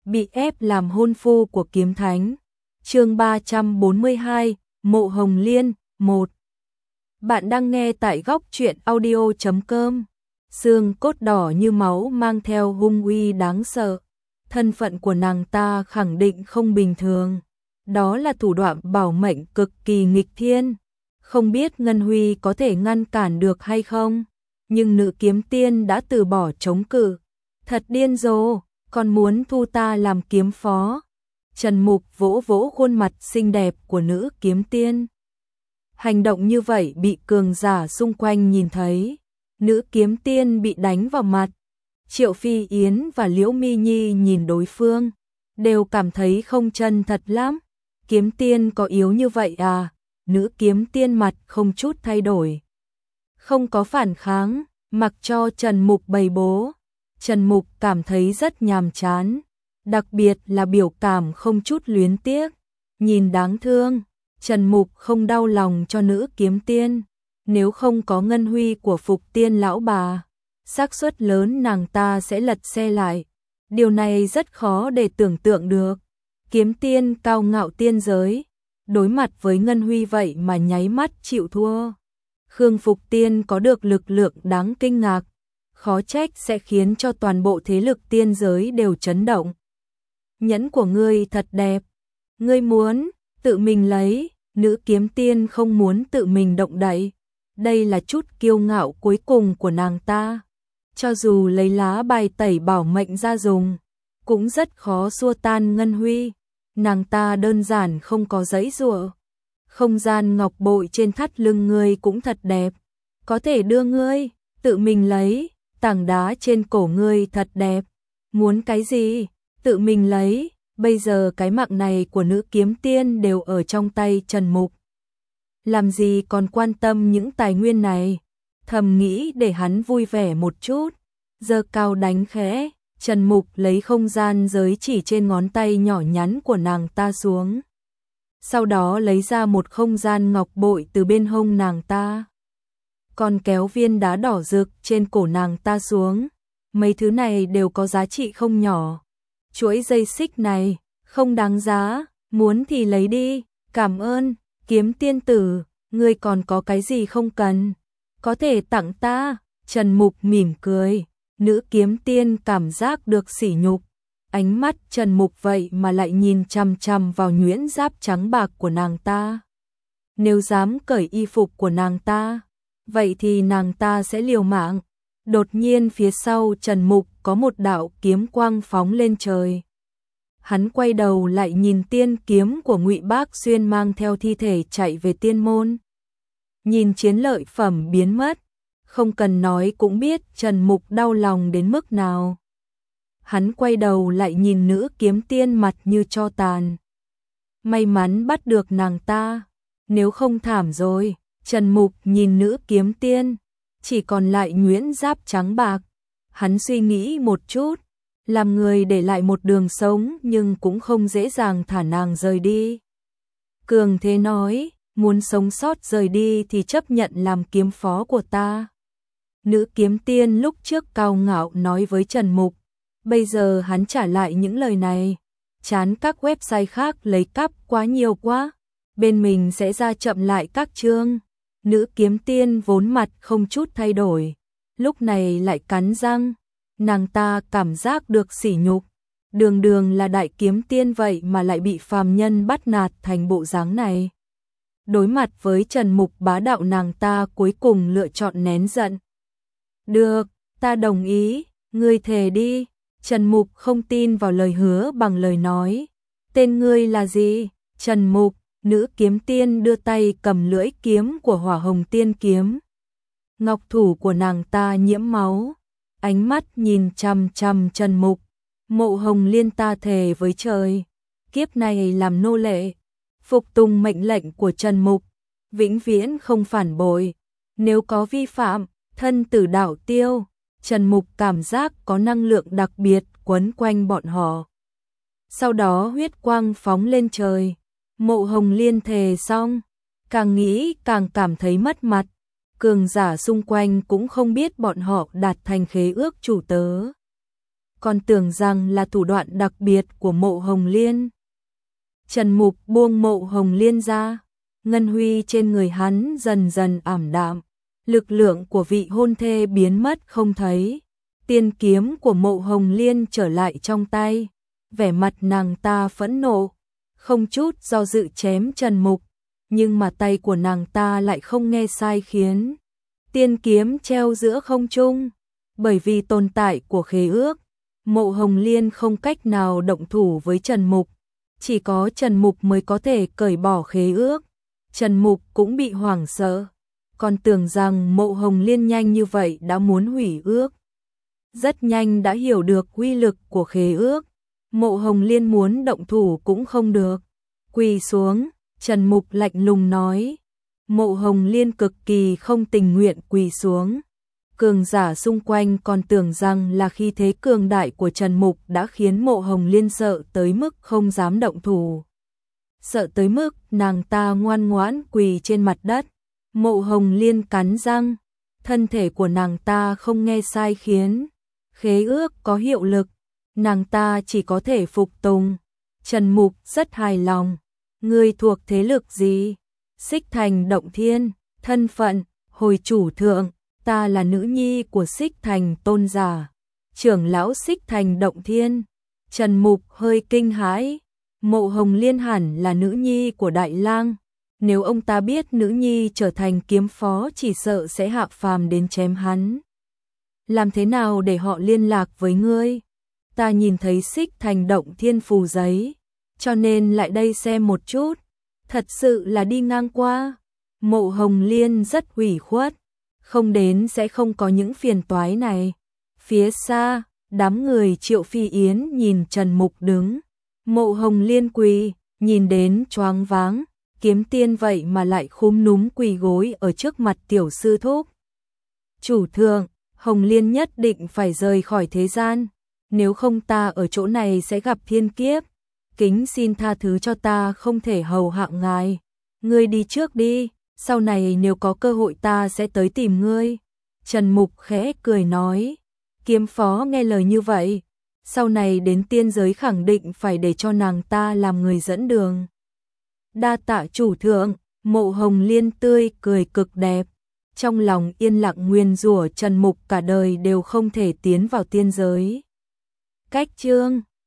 bị ép làm hôn phu của kiếm thánh. Chương 342, Mộ Hồng Liên 1. Bạn đang nghe tại góc truyện audio.com. Xương cốt đỏ như máu mang theo hung uy đáng sợ. Thân phận của nàng ta khẳng định không bình thường. Đó là thủ đoạn bảo mệnh cực kỳ nghịch thiên. Không biết Ngân Huy có thể ngăn cản được hay không, nhưng nữ kiếm tiên đã từ bỏ chống cự. Thật điên rồ, còn muốn thu ta làm kiếm phó. Trần Mục vỗ vỗ khuôn mặt xinh đẹp của nữ kiếm tiên. Hành động như vậy bị cường giả xung quanh nhìn thấy. Nữ kiếm tiên bị đánh vào mặt. Triệu Phi Yến và Liễu Mi Nhi nhìn đối phương, đều cảm thấy không chân thật lắm. Kiếm tiên có yếu như vậy à? Nữ kiếm tiên mặt không chút thay đổi, không có phản kháng, mặc cho Trần Mục bày bố. Trần Mục cảm thấy rất nhàm chán, đặc biệt là biểu cảm không chút luyến tiếc, nhìn đáng thương. Trần Mục không đau lòng cho nữ kiếm tiên, nếu không có Ngân Huy của Phục Tiên lão bà, xác suất lớn nàng ta sẽ lật xe lại. Điều này rất khó để tưởng tượng được. Kiếm tiên cao ngạo tiên giới, đối mặt với Ngân Huy vậy mà nháy mắt chịu thua. Khương Phục Tiên có được lực lượng đáng kinh ngạc, khó trách sẽ khiến cho toàn bộ thế lực tiên giới đều chấn động. Nhẫn của ngươi thật đẹp, ngươi muốn tự mình lấy. Nữ kiếm tiên không muốn tự mình động đậy, đây là chút kiêu ngạo cuối cùng của nàng ta. Cho dù lấy lá bài tẩy bảo mệnh ra dùng, cũng rất khó xua tan Ngân Huy. Nàng ta đơn giản không có giãy giụa. Không gian ngọc bội trên thắt lưng ngươi cũng thật đẹp, có thể đưa ngươi tự mình lấy. Tảng đá trên cổ ngươi thật đẹp, muốn cái gì tự mình lấy. Bây giờ cái mạng này của nữ kiếm tiên đều ở trong tay Trần Mục, làm gì còn quan tâm những tài nguyên này. Thầm nghĩ để hắn vui vẻ một chút, giơ cao đánh khẽ. Trần Mục lấy không gian giới chỉ trên ngón tay nhỏ nhắn của nàng ta xuống, sau đó lấy ra một không gian ngọc bội từ bên hông nàng ta, còn kéo viên đá đỏ rực trên cổ nàng ta xuống. Mấy thứ này đều có giá trị không nhỏ. Chuỗi dây xích này không đáng giá, muốn thì lấy đi. Cảm ơn, kiếm tiên tử, ngươi còn có cái gì không cần, có thể tặng ta. Trần Mục mỉm cười. Nữ kiếm tiên cảm giác được sỉ nhục. Ánh mắt Trần Mục vậy mà lại nhìn chằm chằm vào nhuyễn giáp trắng bạc của nàng ta. Nếu dám cởi y phục của nàng ta, vậy thì nàng ta sẽ liều mạng. Đột nhiên phía sau Trần Mục có một đạo kiếm quang phóng lên trời. Hắn quay đầu lại nhìn tiên kiếm của Ngụy Bác Xuyên mang theo thi thể chạy về tiên môn. Nhìn chiến lợi phẩm biến mất, không cần nói cũng biết Trần Mục đau lòng đến mức nào. Hắn quay đầu lại nhìn nữ kiếm tiên mặt như tro tàn. May mắn bắt được nàng ta, nếu không thảm rồi. Trần Mục nhìn nữ kiếm tiên, chỉ còn lại nhuyễn giáp trắng bạc. Hắn suy nghĩ một chút, làm người để lại một đường sống nhưng cũng không dễ dàng thả nàng rời đi. Cường thế nói, muốn sống sót rời đi thì chấp nhận làm kiếm phó của ta. Nữ kiếm tiên lúc trước cao ngạo nói với Trần Mục, bây giờ hắn trả lại những lời này. Chán các website khác lấy cắp quá nhiều quá, bên mình sẽ ra chậm lại các chương. Nữ kiếm tiên vốn mặt không chút thay đổi, lúc này lại cắn răng. Nàng ta cảm giác được sỉ nhục, đường đường là đại kiếm tiên vậy mà lại bị phàm nhân bắt nạt thành bộ dáng này. Đối mặt với Trần Mục bá đạo, nàng ta cuối cùng lựa chọn nén giận. Được, ta đồng ý, ngươi thề đi. Trần Mục không tin vào lời hứa bằng lời nói. Tên ngươi là gì? Trần Mục. Nữ kiếm tiên đưa tay cầm lưỡi kiếm của Hỏa Hồng Tiên kiếm. Ngọc thủ của nàng ta nhiễm máu, ánh mắt nhìn chằm chằm Trần Mục. Mộ Hồng Liên, ta thề với trời, kiếp này làm nô lệ, phục tùng mệnh lệnh của Trần Mục, vĩnh viễn không phản bội. Nếu có vi phạm, thân tử đạo tiêu. Trần Mục cảm giác có năng lượng đặc biệt quấn quanh bọn họ. Sau đó huyết quang phóng lên trời. Mộ Hồng Liên thề xong, càng nghĩ càng cảm thấy mất mặt. Cường giả xung quanh cũng không biết bọn họ đạt thành khế ước chủ tớ. còn tưởng rằng là thủ đoạn đặc biệt của Mộ Hồng Liên. Trần Mục buông Mộ Hồng Liên ra, ngân huy trên người hắn dần dần ảm đạm, lực lượng của vị hôn thê biến mất không thấy. Tiên kiếm của Mộ Hồng Liên trở lại trong tay, vẻ mặt nàng ta phẫn nộ, không chút do dự chém Trần Mục, nhưng mà tay của nàng ta lại không nghe sai khiến. Tiên kiếm treo giữa không trung, bởi vì tồn tại của khế ước, Mộ Hồng Liên không cách nào động thủ với Trần Mục, chỉ có Trần Mục mới có thể cởi bỏ khế ước. Trần Mục cũng bị hoảng sợ, còn tưởng rằng Mộ Hồng Liên nhanh như vậy đã muốn hủy ước. Rất nhanh đã hiểu được uy lực của khế ước, Mộ Hồng Liên muốn động thủ cũng không được. Quỳ xuống, Trần Mục lạnh lùng nói. Mộ Hồng Liên cực kỳ không tình nguyện quỳ xuống. Cường giả xung quanh còn tưởng rằng là khí thế cường đại của Trần Mục đã khiến Mộ Hồng Liên sợ tới mức không dám động thủ. Sợ tới mức nàng ta ngoan ngoãn quỳ trên mặt đất. Mộ Hồng Liên cắn răng, thân thể của nàng ta không nghe sai khiến. Khế ước có hiệu lực, nàng ta chỉ có thể phục tùng. Trần Mục rất hài lòng. Ngươi thuộc thế lực gì? Xích Thành Động Thiên. Thân phận, hồi chủ thượng, ta là nữ nhi của Xích Thành tôn giả, trưởng lão Xích Thành Động Thiên. Trần Mục hơi kinh hãi. Mộ Hồng Liên hẳn là nữ nhi của Đại Lang. Nếu ông ta biết nữ nhi trở thành kiếm phó chỉ sợ sẽ hạ phàm đến chém hắn. Làm thế nào để họ liên lạc với ngươi? Ta nhìn thấy Xích Thành Động Thiên phù giấy, cho nên lại đây xem một chút. Thật sự là đi ngang qua. Mộ Hồng Liên rất ủy khuất, không đến sẽ không có những phiền toái này. Phía xa, đám người Triệu Phi Yến nhìn Trần Mục đứng. Mộ Hồng Liên quỳ, nhìn đến choáng váng, kiếm tiên vậy mà lại khúm núm quỳ gối ở trước mặt tiểu sư thúc. Chủ thượng, Hồng Liên nhất định phải rời khỏi thế gian, nếu không ta ở chỗ này sẽ gặp thiên kiếp. Kính xin tha thứ cho ta không thể hầu hạ ngài. Ngươi đi trước đi, sau này nếu có cơ hội ta sẽ tới tìm ngươi. Trần Mục khẽ cười nói. Kiếm phó nghe lời như vậy, sau này đến tiên giới khẳng định phải để cho nàng ta làm người dẫn đường. Đa tạ chủ thượng. Mộ Hồng Liên tươi cười cực đẹp, trong lòng yên lặng nguyền rủa Trần Mục cả đời đều không thể tiến vào tiên giới. Cách chương